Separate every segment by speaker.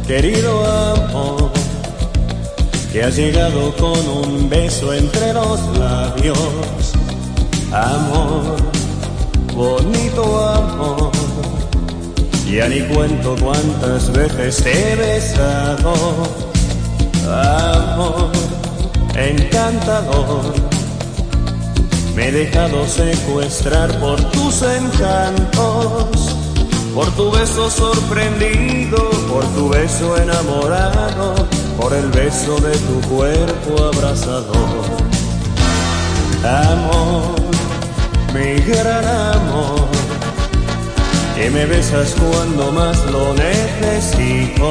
Speaker 1: querido amor, que has llegado con un beso entre los labios. Amor, bonito amor, ya ni cuento cuántas veces te he besado. Amor, encantador, me he dejado secuestrar por tus encantos, por tu beso sorprendido, por tu beso enamorado, por el beso de tu cuerpo abrasador. Amor, mi gran amor, que me besas cuando más lo necesito.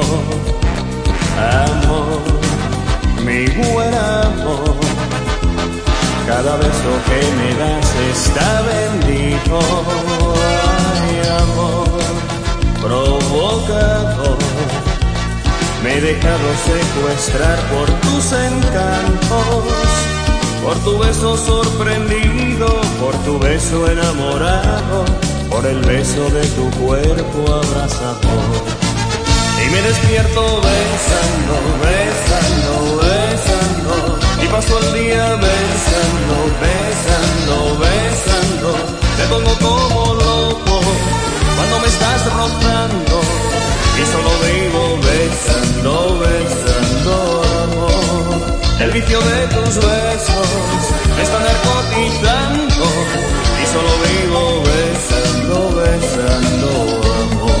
Speaker 1: Amor, mi buen amor, cada beso que me das está bendito. Ay, amor, provocador, me he dejado secuestrar por tus encantos, por tu beso sorprendido, por tu beso enamorado, por el beso de tu cuerpo abrazador. Y me despierto besando, besando, besando, y paso el día besando, besando, besando. Me pongo como loco cuando me estás rozando, y solo vivo besando, besando, amor. El vicio de tus besos me está narcotizando, y solo vivo besando, besando, amor.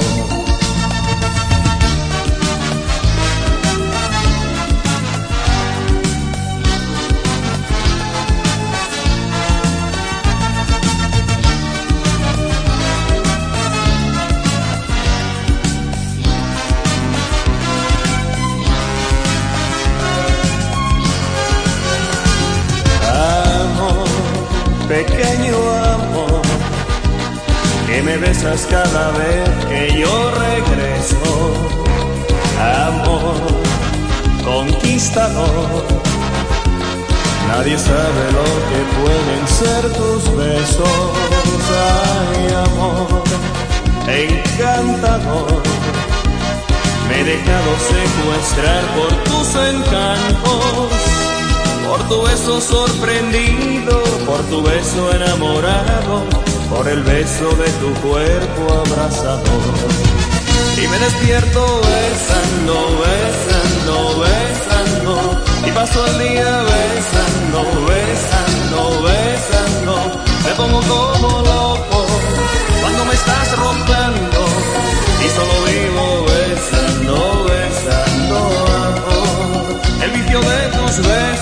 Speaker 1: Pequeño amor, que me besas cada vez que yo regreso. Amor, conquistador, nadie sabe lo que pueden ser tus besos. Ay, amor, encantador, me he dejado secuestrar por tus encantos, por tu beso sorprendido, por tu beso enamorado, por el beso de tu cuerpo abrazador. Y me despierto besando, besando, besando, y paso el día besando, besando, besando. Me pongo como loco cuando me estás rozando, y solo vivo besando, besando, amor. El vicio de tus besos